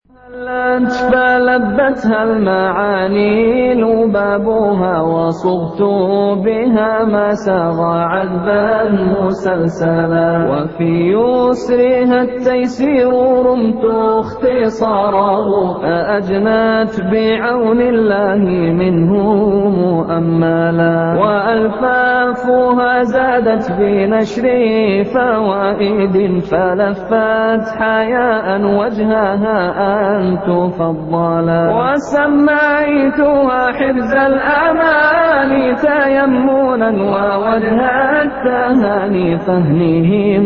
فلبتها المعاني لبابها وصغت بها ما سغى عذبا مسلسلا وفي يسرها التيسير رمت اختصاره فأجنت بعون الله منه مؤملا وألفافها زادت بنشر فوائد فلفت حياء وجهها أن تفضلا وسميتها حرز الأمان تيمنا ووجه التهاني فهنه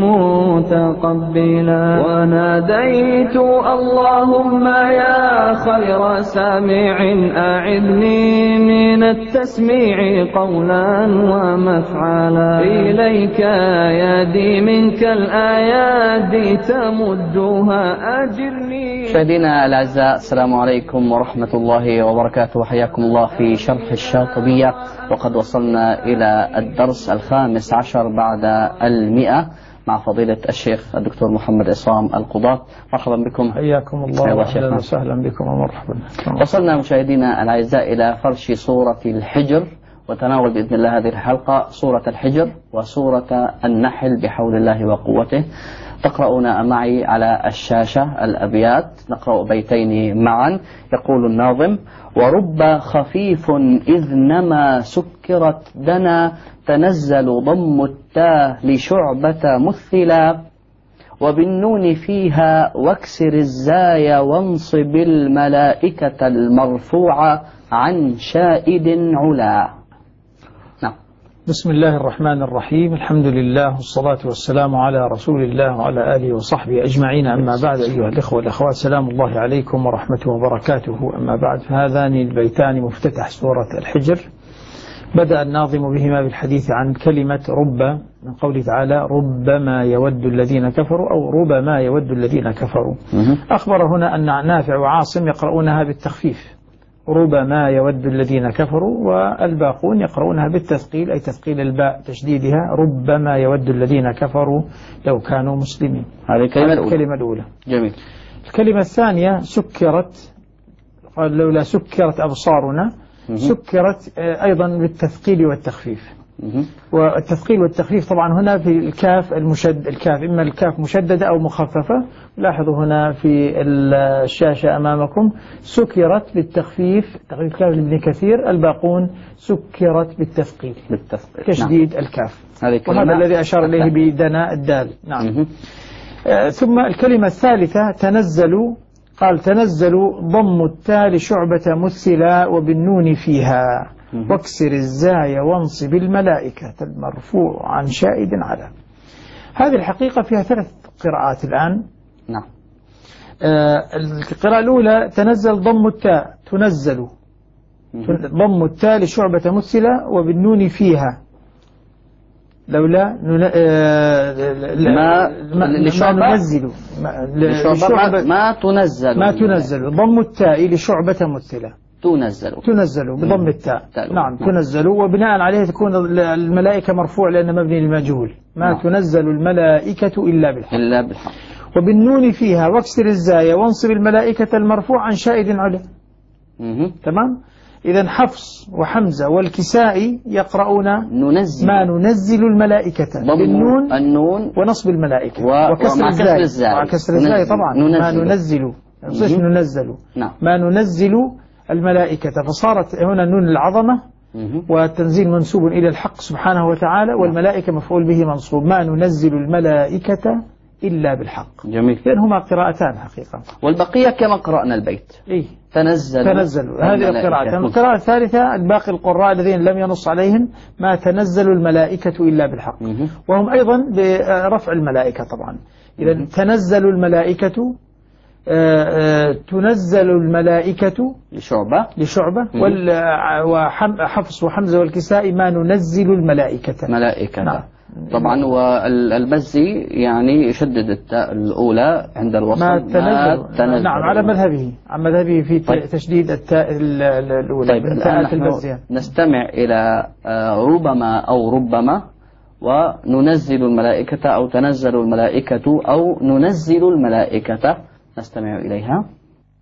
متقبلا وناديت اللهم يا خير سامع أعذني من التسميع قولا ومفعلا إليك يدي منك الآيات تمدها أجرني. مشاهدينا الأعزاء، السلام عليكم ورحمة الله وبركاته. حياكم الله في شرح الشاطبية، وقد وصلنا إلى الدرس 15 بعد 100 مع فضيلة الشيخ الدكتور محمد عصام القضاة. مرحبا بكم. حياكم الله وأهلا وسهلا بكم ومرحبا. وصلنا مشاهدينا الأعزاء إلى فرش سورة الحجر، وتناول بإذن الله هذه الحلقة سورة الحجر وسورة النحل بحول الله وقوته. تقرؤون معي على الشاشة الأبيات، نقرأ بيتين معا. يقول الناظم: ورب خفيف إذ نما سكرت دنا تنزل ضم التاء لشعبة مثلا وبالنون فيها واكسر الزاي وانصب الملائكة المرفوعة عن شائد علا. بسم الله الرحمن الرحيم. الحمد لله والصلاة والسلام على رسول الله وعلى آله وصحبه أجمعين. أما بعد، أيها الإخوة والأخوات، سلام الله عليكم ورحمته وبركاته. أما بعد، فهذان البيتان مفتتح سورة الحجر بدأ الناظم بهما بالحديث عن كلمة رب، من قوله تعالى: ربما يود الذين كفروا، أو ربما يود الذين كفروا. أخبر هنا أن نافع وعاصم يقرؤونها بالتخفيف، ربما يود الذين كفروا، والباقون يقرؤونها بالتثقيل، أي تثقيل الباء تشديدها، ربما يود الذين كفروا لو كانوا مسلمين. هذه الكلمة الأولى. جميل. الكلمة الثانية سكرت، قال: لولا سكرت أبصارنا. سكرت أيضا بالتثقيل والتخفيف. والتثقيل والتخفيف طبعا هنا في الكاف المشد، الكاف إما الكاف مشددة أو مخففة. لاحظوا هنا في الشاشة أمامكم سكرت بالتخفيف، تخفيف كاف لابن كثير، الباقون سكرت بالتثقيل تشديد الكاف، وهذا الذي أشار إليه بدنا الدال. نعم. ثم الكلمة الثالثة تنزلوا، قال: تنزلوا ضم التاء لشعبة مثلا وبالنون فيها واكسر الزاي وانصب الملائكة المرفوع عن شائد على. هذه الحقيقة فيها 3 قراءات الآن. نعم. القراءة الأولى تنزل ضم التاء، تنزل ضم التاء لشعبة مثلا وبالنون فيها، لولا ما ننزل ما تنزل ضم التاء لشعبة مثلا، تنزل بضم التاء. نعم، تنزل، وبناء عليه تكون الملائكة مرفوع لأن مبني للمجهول. ما تنزل الملائكة إلا بالحق. وبالنون فيها واكسر الزاي وانصب الملائكة المرفوع عن شائد علا. تمام. إذن حفص وحمزة والكسائي يقرؤون ما ننزل الملائكة بالنون ونصب الملائكة وكسر الزاي طبعا ما ننزل ما ننزل الملائكة، فصارت هنا نون العظمة والتنزيل منسوب إلى الحق سبحانه وتعالى، والملائكة مفعول به منصوب. ما ننزل الملائكة إلا بالحق. جميل. لأن هما قراءتان حقيقة، والبقية كما قرأنا البيت. تنزلوا هذه القراءة. القراءة الثالثة الباقي القراء الذين لم ينص عليهم ما تنزل الملائكة إلا بالحق، وهم أيضا برفع الملائكة طبعا. إذا تنزل الملائكة، تنزل الملائكة لشعبة وحفص وحمزة والكسائي ما ننزل الملائكة. نعم. طبعا. والبزي يعني يشدد التاء الأولى عند الوصل. ما تنزل. نعم، على مذهبه في تشديد التاء الأولى. طيب، الآن نستمع إلى ربما أو ربما، وننزل الملائكة أو تنزل الملائكة أو ننزل الملائكة. نستمع إليها.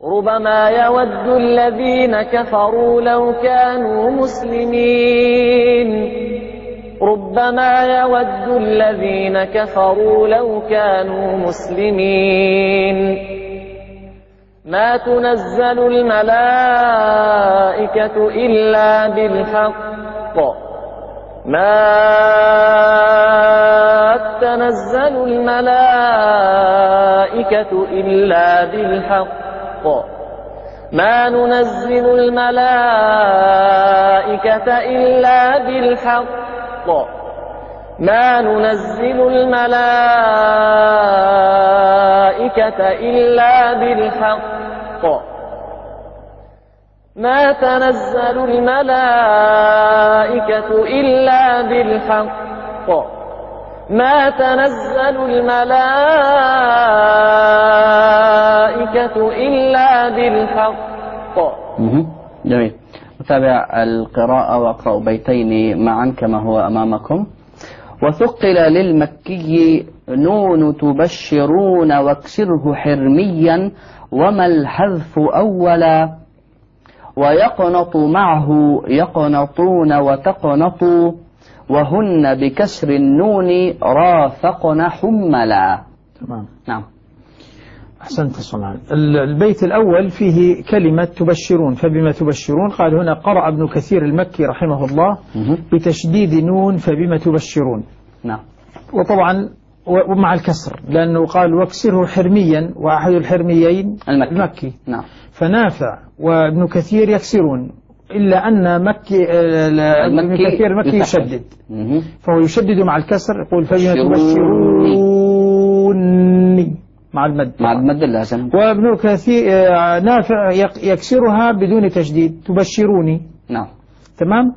ربما يود الذين كفروا لو كانوا مسلمين ربما يود الذين كفروا لو كانوا مسلمين ما تنزل الملائكة إلا بالحق ما تنزل الملائكة إلا بالحق ما ننزل الملائكة إلا بالحق ما ننزل الملائكة إلا بالحق ما تنزل الملائكة إلا بالحق ما تنزل الملائكة إلا بالحق. جميل. نتابع القراءة وأقرأ بيتين معا كما هو أمامكم. وثقل للمكي نون تبشرون واكسره حرميا وما الحذف أولا ويقنط معه يقنطون وتقنطوا وهن بكسر النون رافقن حملا. تمام. نعم. أحسنت صنعا. البيت الأول فيه كلمة تبشرون، فبما تبشرون قال هنا قرأ ابن كثير المكي رحمه الله بتشديد نون فبما تبشرون. نعم. وطبعا ومع الكسر لأنه قال واكسره حرميا وأحد الحرميين المكي. نعم. فنافع وابن كثير يكسرون إلا أن ابن كثير المكي يشدد فهو يشدد مع الكسر يقول فبما تبشروني مع المد اللازم. وابن كثير نافع يكسرها بدون تشديد تبشروني. نعم. تمام.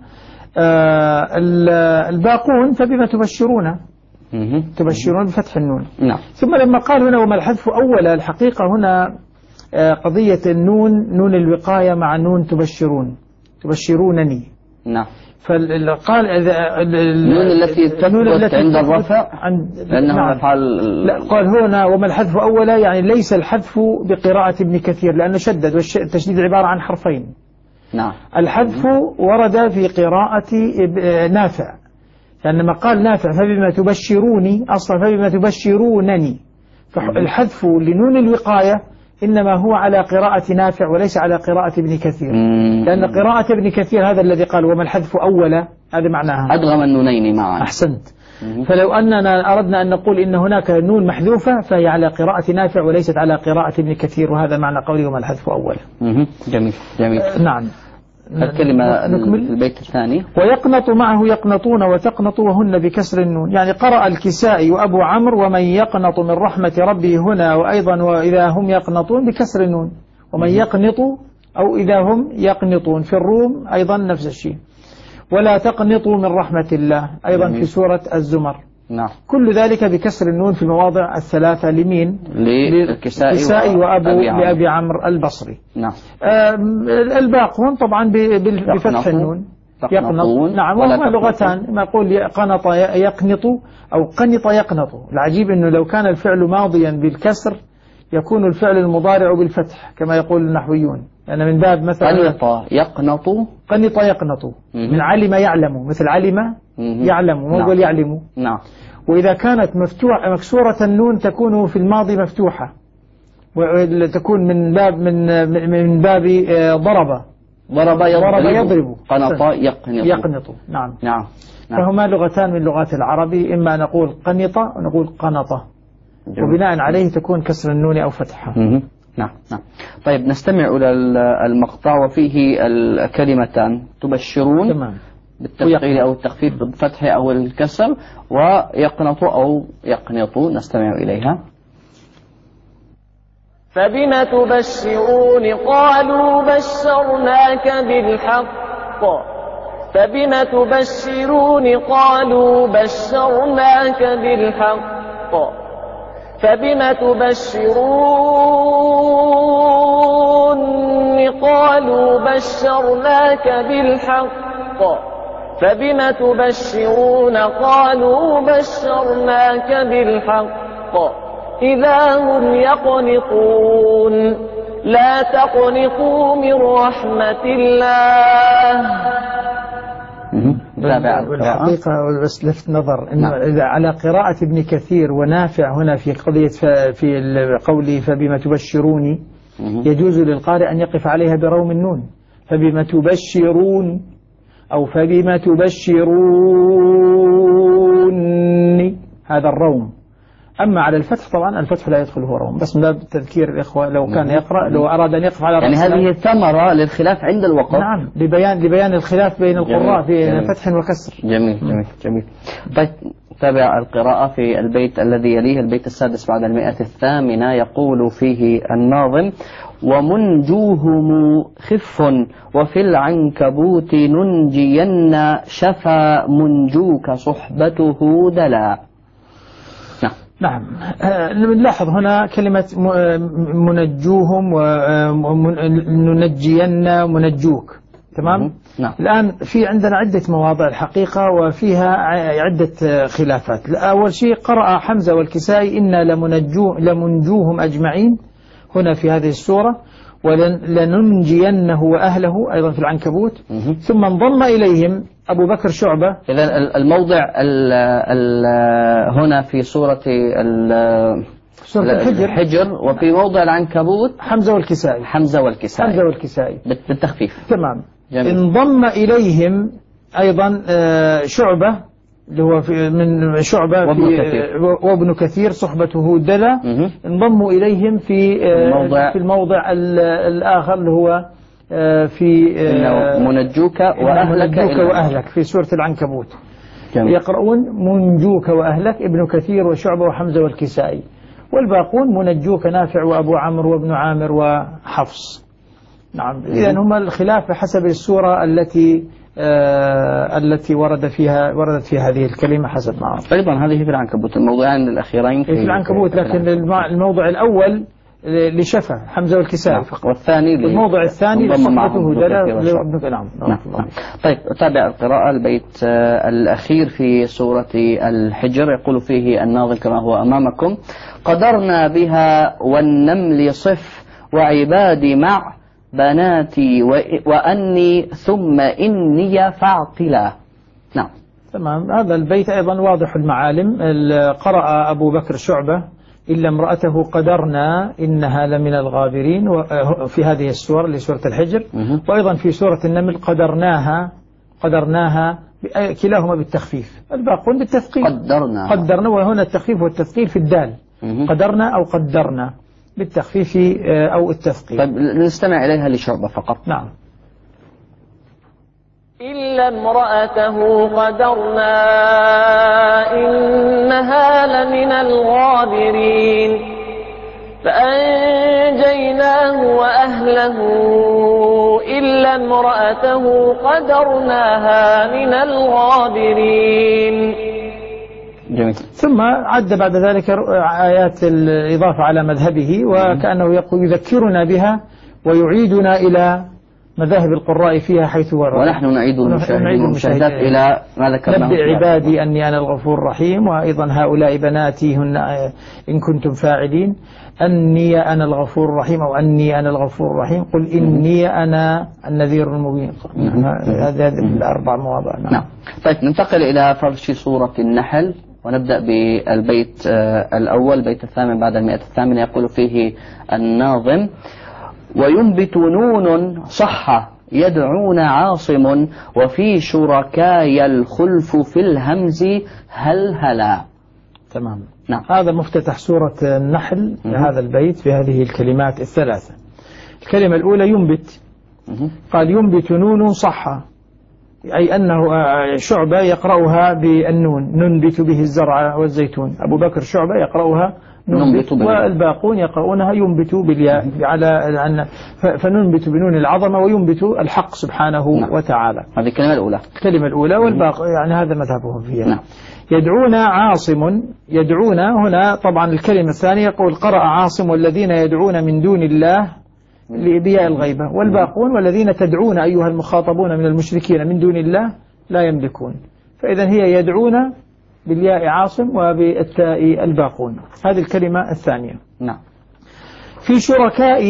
الباقون فبما تبشرون تبشرون بفتح النون. نعم. ثم لما قال هنا وما الحذف أولا الحقيقة هنا قضية النون نون الوقاية مع نون تبشرونني. نعم. فقال النون التي تثبت عند الرفع لأنه نعم. لا قال هنا وما الحذف أولا يعني ليس الحذف بقراءة ابن كثير لأنه شدد والتشديد عبارة عن حرفين. نعم. الحذف ورد في قراءة نافع لأنما قال نافع فبما تبشروني أصلا فبما تبشرونني فالحذف لنون الوقاية إنما هو على قراءة نافع وليس على قراءة ابن كثير لأن قراءة ابن كثير هذا الذي قال وما الحذف أولا هذا معناها أدغم النونين معا. أحسنت. فلو أننا أردنا أن نقول إن هناك نون محذوفة فهي على قراءة نافع وليست على قراءة ابن كثير وهذا معنى قوله وما الحذف أولا. جميل. نعم. الكلمة البيت الثاني ويقنط معه يقنطون وتقنطوا وهن بكسر النون يعني قرأ الكسائي وأبو عمرو ومن يقنط من رحمة ربه هنا وأيضا وإذا هم يقنطون بكسر النون ومن يقنط أو إذا هم يقنطون في الروم أيضا نفس الشيء ولا تقنطوا من رحمة الله أيضا في سورة الزمر. نعم. كل ذلك بكسر النون في المواضع الثلاثة لمين؟ للكسائي لأبي عمرو البصري. نعم. الباقون طبعا بفتح النون يقنط. نعم. وهما لغتان ما يقول قنط يقنط أو قنط يقنط. العجيب أنه لو كان الفعل ماضيا بالكسر يكون الفعل المضارع بالفتح كما يقول النحويون لأن من باب مثلا قنط يقنط من علم يعلم مثل علم يعلم ومقول يعلم. نعم. وإذا كانت مكسورة النون تكون في الماضي مفتوحة وتكون من باب ضرب يضرب قنط يقنط. نعم. نعم. فهما لغتان من لغات العربي إما نقول قنط ونقول قنطة وبناء عليه تكون كسر النون أو فتحها. نعم. طيب نستمع إلى المقطع وفيه الكلمتان تبشرون تمام. بالتثقيل أو التخفيف بالفتح أو الكسر ويقنط أو يقنط نستمع إليها. فبما تبشرون قالوا بشرناك بالحق فبما تبشرون قالوا بشرناك بالحق فبما تبشرون قالوا بشرناك بالحق فبما تبشرون قالوا بشرناك بالحق إذا هم يقنطون لا تقنطوا من رحمة الله. الحقيقة بس لفت نظر إنه إذا على قراءة ابن كثير ونافع هنا في قضية في قوله فبما تبشروني يجوز للقارئ أن يقف عليها بروم النون، فبما تبشرون أو فبما تبشروني، هذا الروم. أما على الفتح طبعا الفتح لا يدخله روم، بس من باب تذكير الإخوة لو كان يقرأ، لو أراد أن يقف على يعني هذه ثمرة للخلاف عند الوقف. نعم، لبيان الخلاف بين القراء في فتح وكسر. جميل جميل جميل. طيب تابع القراءة في البيت الذي يليه، البيت السادس بعد 108، يقول فيه الناظم: ومنجوهم خف وفي العنكبوت ننجين شفا منجوك صحبته دلا. نعم. نلاحظ هنا كلمة منجوهم وننجين منجوك. تمام. نعم. الآن في عندنا عدة مواضع الحقيقة وفيها عدة خلافات. أول شيء قرأ حمزة والكسائي إنا لمنجوهم أجمعين هنا في هذه السورة، ولننجينه وأهله أيضا في العنكبوت. ثم انضم إليهم أبو بكر شعبة. إذن الموضع هنا في سورة الحجر، وفي موضع العنكبوت حمزة والكسائي بالتخفيف. تمام. جميل. انضم إليهم أيضا شعبة اللي هو من شعبة وابن كثير صحبته دلا. انضموا إليهم في الموضع الآخر اللي هو في منجوك وأهلك في سورة العنكبوت. جميل. يقرؤون منجوك وأهلك ابن كثير وشعبة وحمزة والكسائي، والباقون منجوك نافع وأبو عمرو وابن عامر وحفص. نعم. إذن هم الخلاف حسب السورة التي وردت فيها هذه الكلمة حسب ما أعرف. أيضا هذه في العنكبوت، الموضوعين الأخيرين في العنكبوت، لكن الموضع الأول لشفا حمزة والكسائي فقط، والثاني الموضع الثاني لصحبته دلا. نعم. طيب تابع القراءة. البيت الأخير في سورة الحجر يقول فيه الناظم كما هو أمامكم: قدرنا بها والنمل صف وعبادي مع بناتي وأني ثم إني فاعقلا. نعم. تمام. هذا البيت أيضا واضح المعالم. قرأ أبو بكر شعبة إلا امرأته قدرنا إنها لمن الغابرين في هذه السورة لسورة الحجر، وأيضا في سورة النمل قدرناها كلاهما بالتخفيف، الباقون بالتثقيل. قدرنا وهنا التخفيف والتثقيل في الدال. قدرنا أو قدرنا بالتخفيف أو التثقيل. طيب نستمع إليها لشعبة فقط. نعم. إلا امرأته قدرنا إنها لمن الغابرين فأنجيناه وأهله إلا امرأته قدرناها من الغابرين. جميل. ثم عد بعد ذلك آيات الإضافة على مذهبه، وكأنه يذكرنا بها ويعيدنا إلى مذاهب القراء فيها حيث ورد، ونحن نعيد المشاهدات إلى ما ذكرناه. نبئ عبادي أني أنا الغفور الرحيم، وأيضا هؤلاء بناتي هن إن كنتم فاعلين، أني أنا الغفور الرحيم أو أني أنا الغفور الرحيم، قل إني أنا النذير المبين. هذه الأربع مواضع. نعم. طيب ننتقل إلى فرش سورة النحل، ونبدأ بالبيت الأول، بيت الثامن بعد 108. يقول فيه الناظم: وينبت نون صح يدعون عاصم وفي شركاي الخلف في الهمز هلهلا. تمام. نعم. هذا مفتتح سورة النحل هذا البيت في هذه الكلمات الثلاثة. الكلمة الأولى ينبت، قال ينبت نون صح، أي أنه شعبة يقرأها بالنون، ننبت به الزرع والزيتون. أبو بكر شعبة يقرأها ننبت، والباقون يقرؤونها ينبت بالياء فننبت بنون العظمة وينبت الحق سبحانه وتعالى. هذه الكلمة الأولى والباقي يعني هذا مذهبهم فيها. نعم. يدعون عاصم، يدعون هنا طبعا الكلمة الثانية يقول قرأ عاصم والذين يدعون من دون الله لإبياء الغيبة، والباقون والذين تدعون أيها المخاطبون من المشركين من دون الله لا يملكون. فإذا هي يدعون بالياء عاصم وبالتاء الباقون. هذه الكلمة الثانية. نعم. في شركاء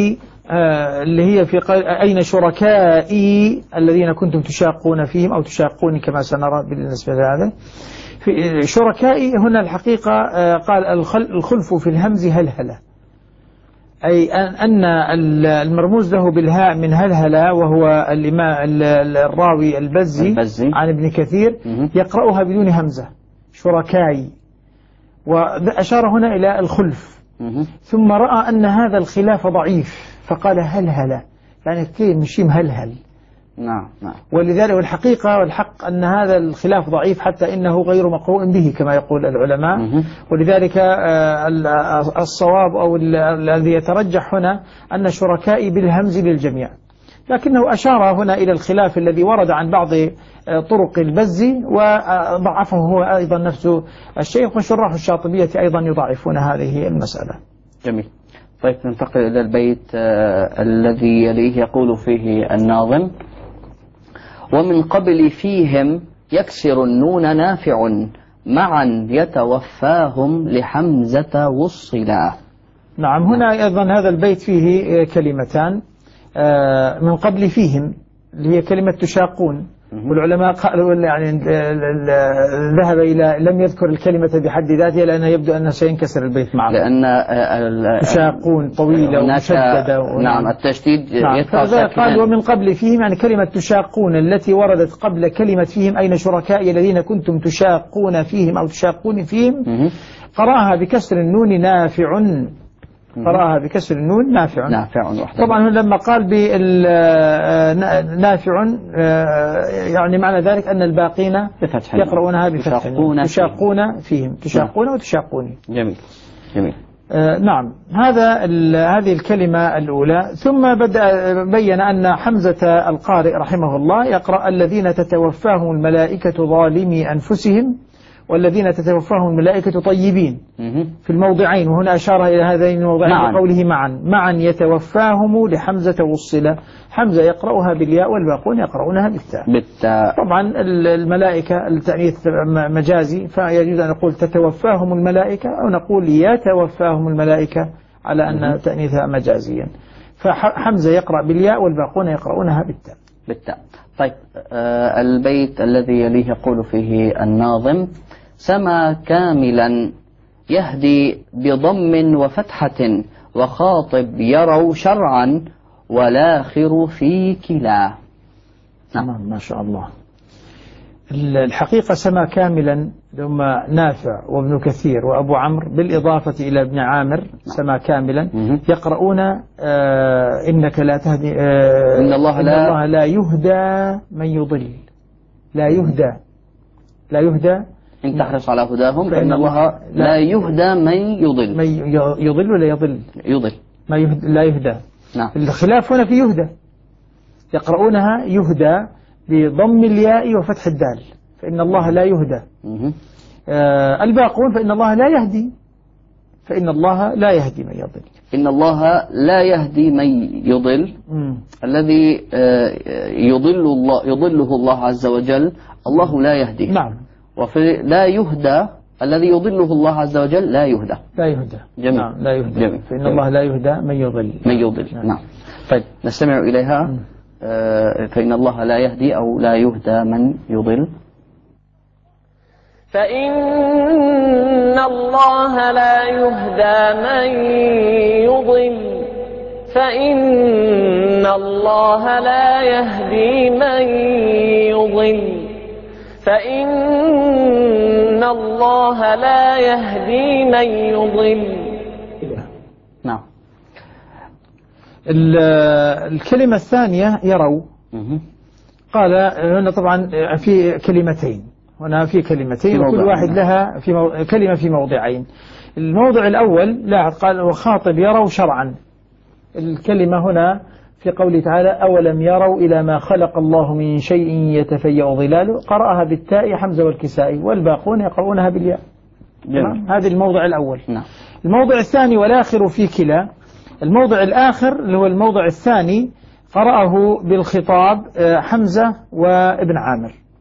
اللي هي في أين شركائي الذين كنتم تشاقون فيهم أو تشاقون كما سنرى بالنسبة لهذا. في شركائي هنا الحقيقة قال الخلف في الهمز هلهلة، أي أن المرموز له بالهاء من هلهلة وهو الراوي البزي عن ابن كثير يقرأها بدون همزة شركائي، وأشار هنا إلى الخلف، ثم رأى أن هذا الخلاف ضعيف فقال هلهلة، يعني كثير مشيم هلهل. نعم. ولذلك والحقيقة والحق أن هذا الخلاف ضعيف حتى إنه غير مقروء به كما يقول العلماء. ولذلك الصواب أو الذي يترجح هنا أن شركائي بالهمز للجميع، لكنه أشار هنا إلى الخلاف الذي ورد عن بعض طرق البزي وضعفه هو أيضا نفسه الشيخ، وشراح الشاطبية أيضا يضعفون هذه المسألة. جميل. طيب ننتقل إلى البيت الذي يليه يقول فيه الناظم: ومن قبل فيهم يكسر النون نافع معا يتوفاهم لحمزة وصلا. نعم، هنا أيضا هذا البيت فيه كلمتان من قبل فيهم اللي هي كلمة تشاقون، والعلماء قالوا يعني ذهب إلى لم يذكر الكلمة بحد ذاتها لأنه يبدو أنه سينكسر البيت معه، لأن تشاقون طويلة ومشددة. نعم، التشديد قال ومن قبل فيهم يعني كلمة تشاقون التي وردت قبل كلمة فيهم أين شركائي الذين كنتم تشاقون فيهم أو تشاقون فيهم، قرأها بكسر النون نافع، قرأها بكسر النون نافع. طبعا لما قال نافع يعني معنى ذلك أن الباقين يقرؤونها بفتح، تشاقون فيهم، تشاقون وتشاقون. جميل. نعم، هذه الكلمة الأولى. ثم بين أن حمزة القارئ رحمه الله يقرأ الذين تتوفاهم الملائكة ظالمي أنفسهم والذين تتوفاهم الملائكة طيبين في الموضعين، وهنا أشار إلى هذين الموضعين بقوله معا يتوفاهم لحمزة والصلة، حمزة يقرأها بالياء والباقون يقرؤونها بالتاء. طبعا الملائكة التأنيث مجازي، فيجوز أن نقول تتوفاهم الملائكة أو نقول يتوفاهم الملائكة على أن تأنيثها مجازيا، فحمزة يقرأ بالياء والباقون يقرؤونها بالتاء. طيب البيت الذي يليه يقول فيه الناظم: سما كاملا يهدي بضم وفتحة وخاطب يروا شرعا والآخر في كلا. نعم، ما شاء الله. الحقيقة سما كاملا ثم نافع وابن كثير وأبو عمرو بالإضافة إلى ابن عامر سما كاملا يقرؤون إنك لا تهدي إن الله لا يهدى من يضل، لا يهدى إن تحرص على هداهم فإن الله لا يهدى من يضل. من يضل ولا يضل؟ ما لا يهدى. نعم. الخلاف هنا في يهدى، يقرؤونها يهدى بضم الياء وفتح الدال، فإن الله لا يهدى. الباقون فإن الله لا يهدي، فإن الله لا يهدي من يضل. إن الله لا يهدي من يضل، الذي يضله الله عز وجل الله لا يهدي. نعم. وفي لا يهدى الذي يضله الله عز وجل لا يهدى. جميل. نعم، لا يهدى. جميل. فإن الله لا يهدى من يضل. نعم. طيب نستمع إليها. فإن الله لا يهدي أو لا يهدى من يضل. فإن الله لا يهدى من يضل، فإن الله لا يهدي من يضل، فإن الله لا يهدي من يضل. نعم. الكلمة الثانية يروا، قال هنا طبعا في كلمتين، وكل واحد لها كلمة في موضعين. الموضع الأول لا قال وخاطب يروا شرعا، الكلمة هنا في قوله تعالى أولم يروا إلى ما خلق الله من شيء يتفيأ ظلاله، قرأها بالتاء حمزة والكسائي والباقون يقرؤونها بالياء. هذا الموضع الأول. الموضع الثاني والآخر في كلا، الموضع الآخر اللي هو الموضع الثاني قرأه بالخطاب حمزة وابن عامر،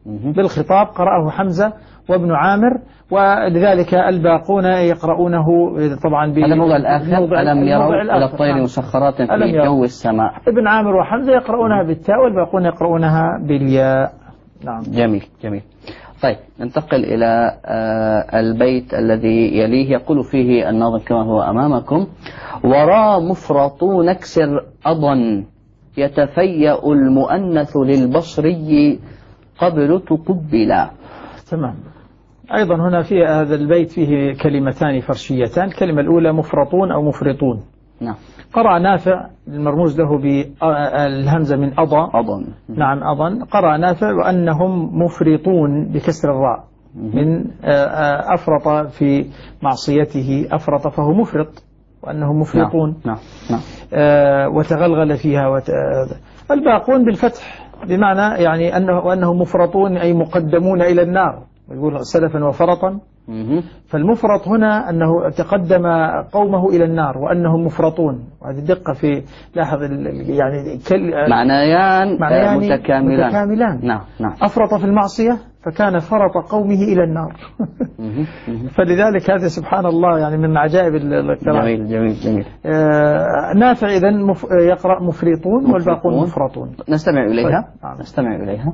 بالخطاب قرأه حمزة وابن عامر، ولذلك الباقون يقرؤونه طبعا هذا الموضع الآخر. ألم يروا إلى الطير مسخرات في جو السماء. ابن عامر وحمزة يقرؤونها بالتاء والباقون يقرؤونها بالياء. نعم. جميل جميل. طيب ننتقل إلى البيت الذي يليه، يقول فيه الناظم كما هو أمامكم: ورا مفرطون اكسر أضا يتفيأ المؤنث للبصري قبل تقبلا. تمام. أيضا هنا في هذا البيت فيه كلمتان فرشيتان. الكلمة الأولى مفرطون أو مفرطون. نعم. قرأ نافع المرموز له بالهمزة من أضا. نعم أضا. قرأ نافع وأنهم مفرطون بكسر الراء من أفرط في معصيته، أفرط فهو مفرط، وأنهم مفرطون. نعم. نعم. وتغلغل فيها الباقون بالفتح، بمعنى يعني أنهم مفرطون أي مقدمون إلى النار، يقول سلفا وفرطا. فالمفرط هنا أنه تقدم قومه إلى النار وأنهم مفرطون، وهذه الدقة في لاحظ يعني معنيان متكاملان. نعم. أفرط في المعصية فكان فرط قومه إلى النار. فلذلك هذا سبحان الله يعني من عجائب الكلام. جميل جميل جميل. نافع إذن يقرأ مفرطون والباقون مفرطون. نستمع إليها. نستمع إليها.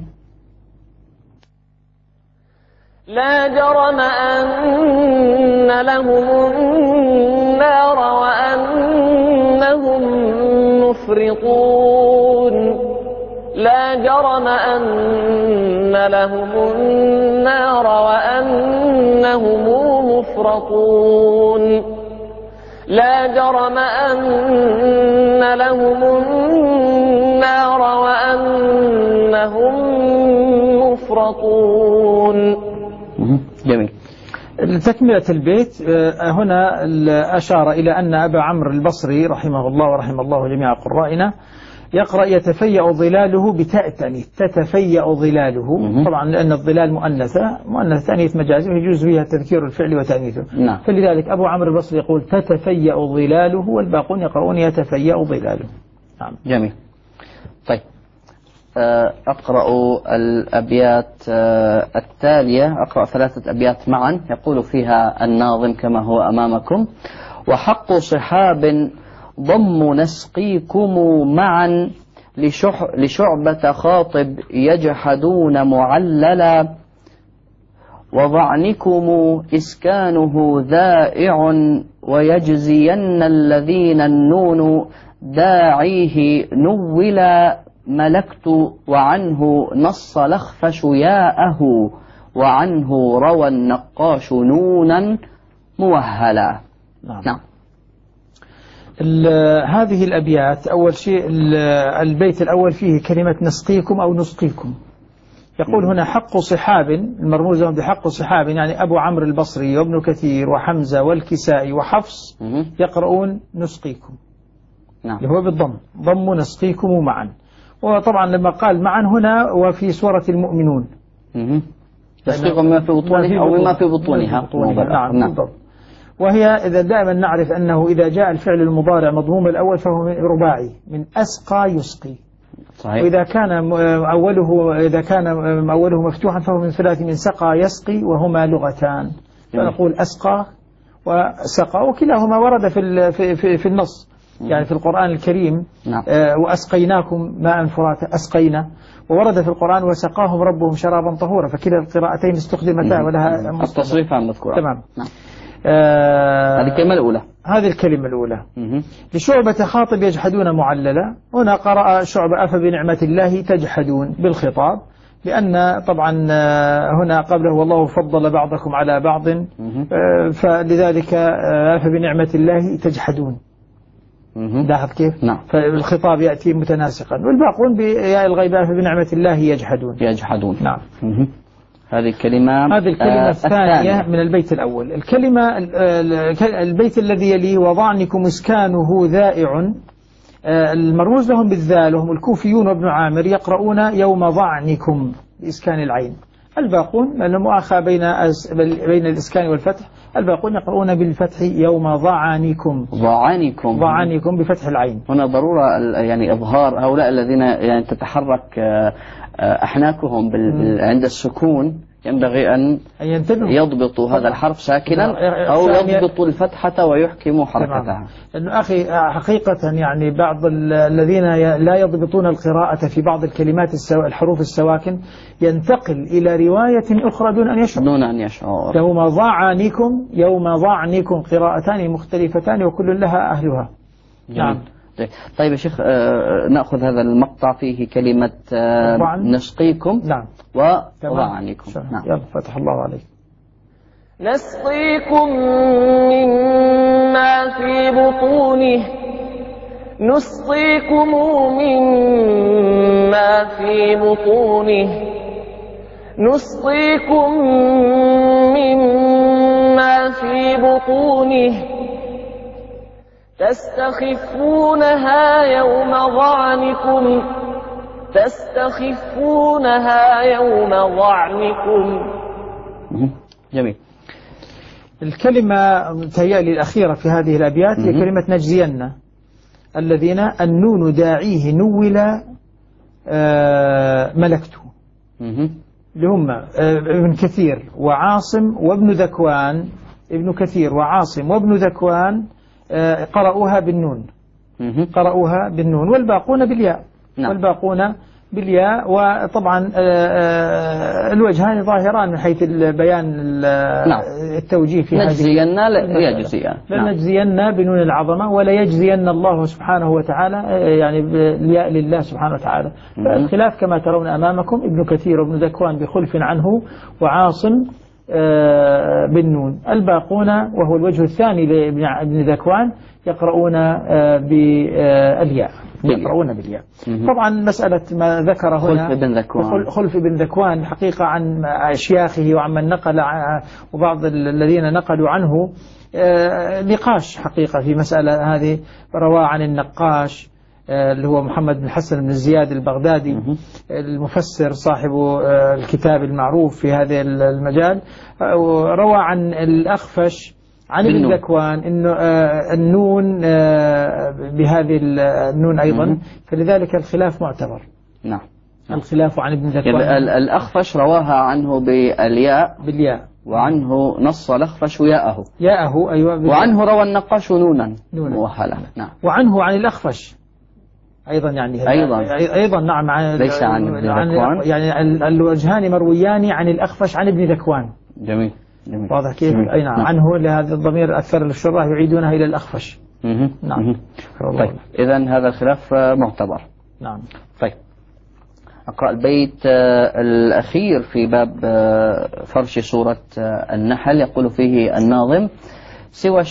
لا جرم أن لهم النار وأنهم مفرطون. لا جرم أن لهم النار وأنهم مفرطون. لا جرم أن لهم النار وأنهم مفرطون. جميل. تكملة البيت هنا أشار إلى أن أبا عمرو البصري رحمه الله ورحم الله جميع قرائنا يقرأ يتفيأ ظلاله بتاء التأنيث، تتفيأ ظلاله. طبعا لأن الظلال مؤنثة تأنيث مجازي يجوز فيها تذكير الفعل وتأنيثه. نعم. فلذلك أبو عمرو البصري يقول تتفيأ ظلاله والباقون يقرؤون يتفيأ ظلاله. نعم. جميل. طيب أقرأ الأبيات التالية، أقرأ 3 أبيات معا يقول فيها الناظم كما هو أمامكم: وحق صحاب ضم نسقيكم معا لشعبة خاطب يجحدون معللا، وضعنكم إسكانه ذائع ويجزين الذين النون داعيه نولا، ملكت وعنه نص لخفش ياءه وعنه روى النقاش نونا موهلا. نعم. هذه الأبيات أول شيء البيت الأول فيه كلمة نسقيكم أو نسقيكم. يقول هنا حق صحاب، المرموز لهم بحق صحاب يعني أبو عمرو البصري وابن كثير وحمزة والكسائي وحفص يقرؤون نسقيكم. نعم. هو بالضم، ضم نسقيكم معا. وطبعا لما قال معا هنا وفي سورة المؤمنون تسقيكم مما في بطونها أو مما في بطونها. نعم بالضبط. وهي إذا دائما نعرف أنه إذا جاء الفعل المضارع مضموم الأول فهو رباعي من أسقى يسقي. صحيح. وإذا كان أوله مفتوحا فهو من ثلاث من سقى يسقي وهما لغتان. فنقول أسقى وسقى وكلاهما ورد في النص يعني في القرآن الكريم. نعم. وأسقيناكم ماء فراتا أسقينا، وورد في القرآن وسقاهم ربهم شرابا طهورا، فكلا القراءتين استخدمتا ولها التصريف عن مذكورة. تمام. نعم. هذه الكلمة الأولى. هذه الكلمة الأولى. لشعبة خاطب يجحدون معللا. هنا قرأ شعبة أفبنعمة الله تجحدون بالخطاب، لأن طبعا هنا قبله والله فضل بعضكم على بعض، فلذلك أفبنعمة الله تجحدون. لاحظ كيف؟ نعم. فالخطاب يأتي متناسقا، والباقون بياء الغيبة فبنعمة الله يجحدون. نعم. هذه الكلمة الثانية من البيت الأول. البيت الذي يليه وضعنكم إسكانه ذائع، المرموز لهم بالذال وهم الكوفيون وابن عامر يقرؤون يوم ضعنكم بإسكان العين. الباقون لأن المؤاخاة بين الإسكان والفتح الباقون يقرؤون بالفتح يوم ظعنكم. ظعنكم بفتح العين. هنا ضرورة يعني إظهار هؤلاء الذين يعني تتحرك أحناكهم عند السكون، ينبغي أن يضبطوا هذا الحرف ساكنا أو يضبطوا الفتحة ويحكموا حركتها. لأنه أخي حقيقة يعني بعض الذين لا يضبطون القراءة في بعض الكلمات الحروف السواكن ينتقل إلى رواية أخرى دون أن يشعر. يوم ظعنكم قراءتان مختلفتان وكل لها أهلها. نعم. طيب يا شيخ، نأخذ هذا المقطع فيه كلمة نسقيكم. نعم. وظعنكم. نعم. يلا فتح الله عليك. نسقيكم مما في بطونه، نسقيكم مما في بطونه، نسقيكم مما في بطونه، تستخفونها يوم ظعنكم، تستخفونها يوم ظعنكم. جميل. الكلمة متهيألي الأخيرة في هذه الأبيات هي كلمة نجزين، الذين النون داعيه نول ملكته، اللي هم ابن كثير وعاصم وابن ذكوان. ابن كثير وعاصم وابن ذكوان قرأوها بالنون، قرأوها بالنون، والباقون بالياء. نعم. والباقون بالياء. وطبعا الوجهان ظاهران من حيث البيان. نعم. التوجيه في نجزين لنجزين بنون العظمة، ولا يجزين الله سبحانه وتعالى يعني بالياء لله سبحانه وتعالى. الخلاف كما ترون أمامكم، ابن كثير وابن ذكوان بخلف عنه، وعاصم بالنون. الباقون وهو الوجه الثاني لابن ذكوان يقرؤون بالياء. يقرؤون بالياء. طبعا مسألة ما ذكر هنا خلف بن ذكوان حقيقة عن أشياخه وعمن نقل وبعض الذين نقلوا عنه نقاش حقيقة في مسألة هذه. روى عن النقاش اللي هو محمد بن حسن بن زياد البغدادي المفسر صاحب الكتاب المعروف في هذا المجال، روى عن الأخفش عن ابن ذكوان إنه النون بهذه النون أيضا، فلذلك الخلاف معتبر. نعم. الخلاف عن ابن ذكوان. الأخفش رواها عنه بالياء، وعنه نص الأخفش ياءه. أيوة. وعنه روى النقاش نونا موحلة. نعم. وعنه عن الأخفش أيضا، يعني أيضا نعم، ليس عن ابن ذكوان، يعني الوجهان مرويان عن الأخفش عن ابن ذكوان. جميل. واضح كيف؟ أي نعم. عنه لهذا الضمير أكثر الشراح يعيدونها إلى الأخفش. نعم. طيب إذن هذا الخلاف معتبر. نعم. طيب أقرأ البيت الأخير في باب فرش سورة النحل. يقول فيه الناظم: سوى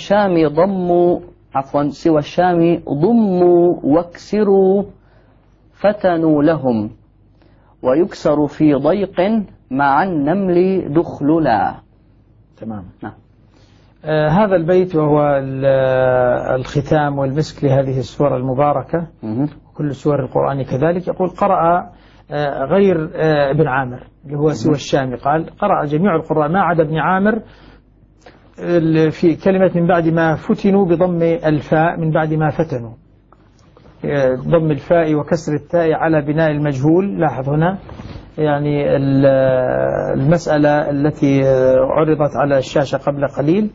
الشام ضموا واكسروا، فتنوا لهم، ويكسر في ضيق مع النمل دخللا. تمام. نعم. هذا البيت وهو الختام والمسك لهذه السورة المباركة، وكل سور القرآن كذلك. يقول: قرأ غير ابن عامر اللي هو سوى الشام، قرأ جميع القراء ما عدا ابن عامر في كلمة من بعد ما فتنوا بضم الفاء من بعد ما فتنوا، ضم الفاء وكسر التاء على بناء المجهول. لاحظ هنا يعني المسألة التي عرضت على الشاشة قبل قليل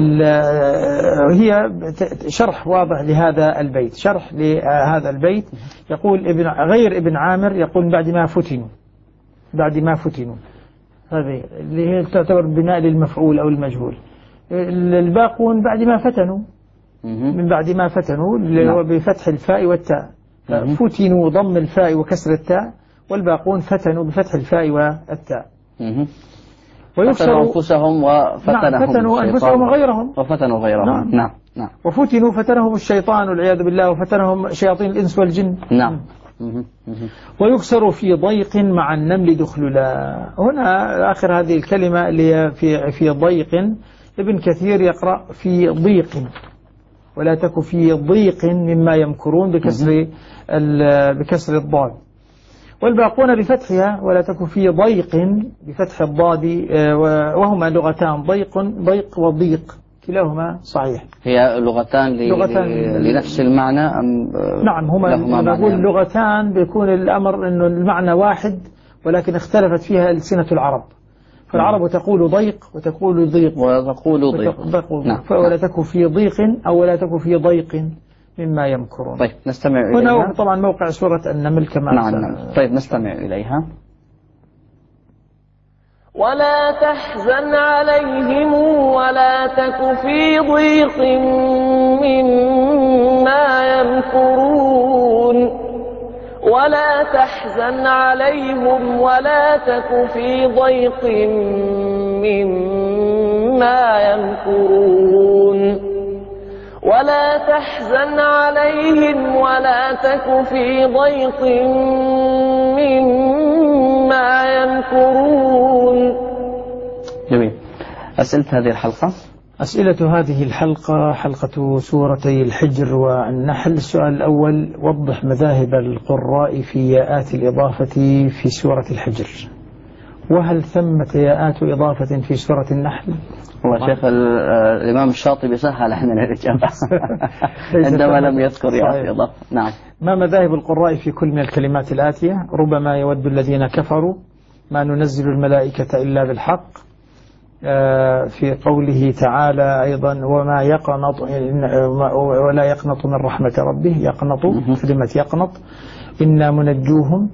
هي شرح واضح لهذا البيت، شرح لهذا البيت. يقول غير ابن عامر يقول بعد ما فتنوا، هذه اللي هي تعتبر بناء للمفعول أو المجهول. الباقون بعد ما فتنوا، من بعد ما فتنوا اللي هو بفتح الفاء والتاء، فتنوا ضم الفاء وكسر التاء، والباقون فتنوا بفتح الفاء والتاء. ويكسروا أنفسهم وفتنهم فتنوا أنفسهم وغيرهم نعم. وفتنوا فتنهم الشيطان والعياذ بالله، وفتنهم شياطين الإنس والجن. نعم. ويكسر في ضيق مع النمل دخللا. هنا آخر هذه الكلمة اللي هي في ضيق، ابن كثير يقرأ في ضيق، ولا تك في ضيق مما يمكرون بكسر الضاد. والباقون بفتحها ولا تك في ضيق بفتح الضاد، وهما لغتان ضيق وضيق كلاهما صحيح. هي لغتان لنفس المعنى أم نعم هما نقول لغتان بيكون الأمر أنه المعنى واحد ولكن اختلفت فيها ألسنة العرب، فالعرب تقول ضيق وتقول ضيق وتقول ضيق. نعم. ولا تك في ضيق أو ولا تك في ضيق مما يمكرون. طيب نستمع إليها. هنا طبعا موقع سورة النمل كما نعم. طيب نستمع إليها. ولا تحزن عليهم ولا تك في ضيق مما يمكرون. ولا تحزن عليهم ولا تك في ضيق مما يمكرون. ولا تحزن عليهم ولا تك في ضيق مما يمكرون. جميل. أسئلة هذه الحلقة. أسئلة هذه الحلقة حلقة سورتي الحجر والنحل. السؤال الأول: وضح مذاهب القراء في ياءات الإضافة في سورة الحجر، وهل ثمة ياءات إضافة في سورة النحل؟ والله شيخ الإمام الشاطبي سهل احنا الإجابة عندما لم يذكر ياءات الإضافة. نعم. ما مذاهب القراء في كل من الكلمات الآتية؟ ربما يود الذين كفروا، ما ننزل الملائكة إلا بالحق، في قوله تعالى أيضا وما يقنط ولا يقنط من رحمة ربه، يقنط كلمة يقنط، إنا منجوهم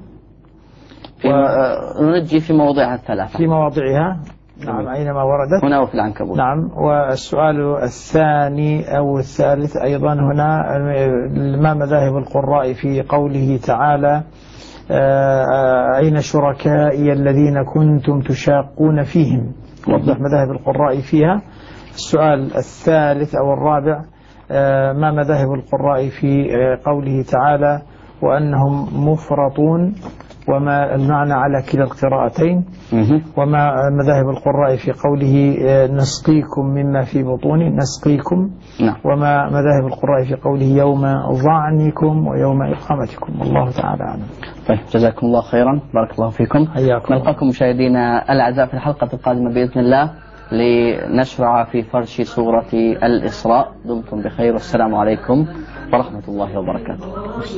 وننجي في مواضعها الثلاثة، في مواضعها نعم أينما وردت هنا وفي العنكبوت. نعم. والسؤال الثاني أو الثالث أيضا هنا: ما مذاهب القراء في قوله تعالى أين شركائي الذين كنتم تشاقون فيهم؟ وضح مذاهب القراء فيها. السؤال الثالث أو الرابع: ما مذاهب القراء في قوله تعالى وأنهم مفرطون، وما المعنى على كلا القراءتين؟ وما مذاهب القراء في قوله نسقيكم مما في بطونه، نسقيكم. وما مذاهب القراء في قوله يوم ظعنكم ويوم إقامتكم؟ والله تعالى أعلم. طيب جزاكم الله خيرا، بارك الله فيكم. نلقاكم مشاهدينا الأعزاء في الحلقة القادمة بإذن الله لنشرع في فرش سورة الإسراء. دمتم بخير والسلام عليكم ورحمة الله وبركاته.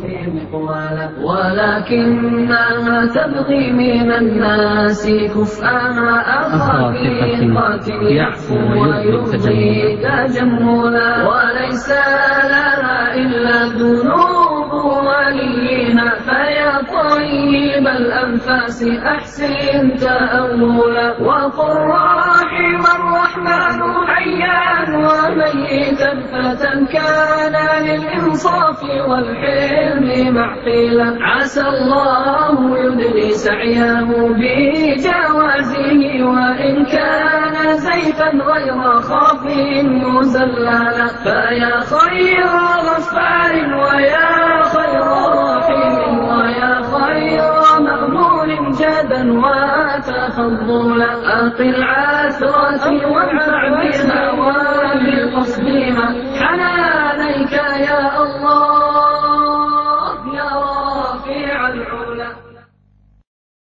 ولكنها تبغي من الناس كفءها أخاطئة يعفو ويرضي تجملا، وليس لها إلا ذنوب وليها، فيا طيب الأنفاس أحسن تأولا، وقل رحم الرحمن حيا وميتا فتى كان للإنصاف والحلم معقلا، عسى الله يدري سعيه بجوازه، وإن كان زيفا غير خاف مزللا، فيا خير غفار ويا خير رحيم ويا خير مأمون جدا وتفضلا، أقل عثرة وانفع بها وبقصدها